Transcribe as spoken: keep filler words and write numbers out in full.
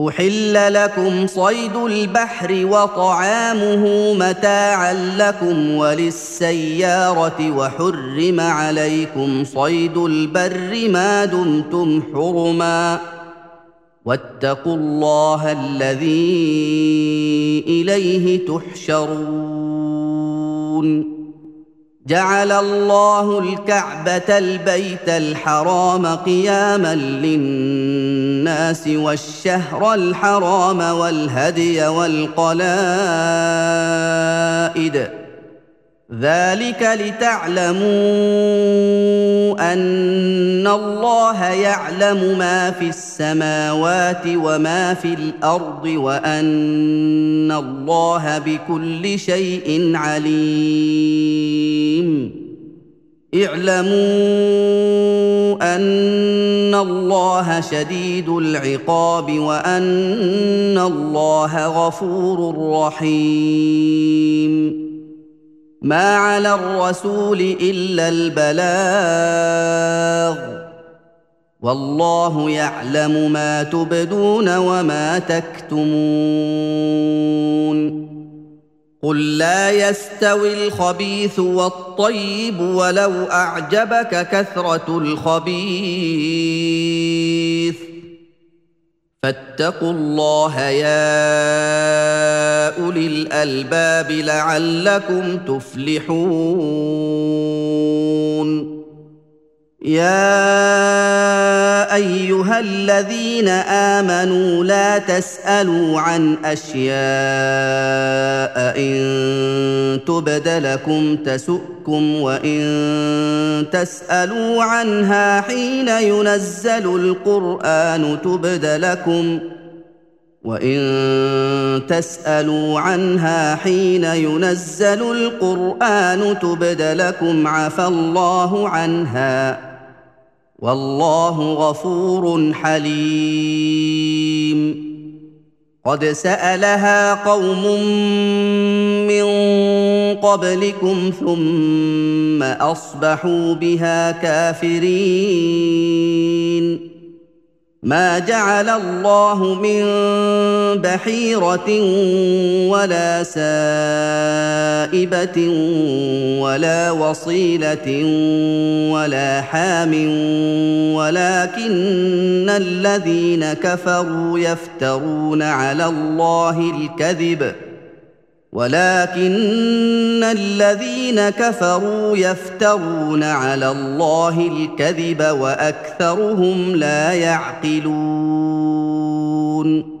أحل لكم صيد البحر وطعامه متاعا لكم وللسيارة وحرم عليكم صيد البر ما دمتم حرما واتقوا الله الذي إليه تحشرون جعل الله الكعبة البيت الحرام قياما للناس والشهر الحرام والهدي والقلائد ذلك لتعلموا أن الله يعلم ما في السماوات وما في الأرض وأن الله بكل شيء عليم اعلموا أن الله شديد العقاب وأن الله غفور رحيم ما على الرسول إلا البلاغ والله يعلم ما تبدون وما تكتمون قل لا يستوي الخبيث والطيب ولو أعجبك كثرة الخبيث فاتقوا الله يا أولي الألباب لعلكم تفلحون يا أيها الذين آمنوا لا تسألوا عن أشياء إن تبد لكم تسؤكم وإن تسألوا عنها حين ينزل القرآن تبد لكم وإن تسألوا عنها حين ينزل القرآن تبد لكم عفى الله عنها والله غفور حليم قد سألها قوم من قبلكم ثم أصبحوا بها كافرين ما جعل الله من بحيرة ولا سائبة ولا وصيلة ولا حام ولكن الذين كفروا يفترون على الله الكذب ولكن الذين كفروا يفترون على الله الكذب وأكثرهم لا يعقلون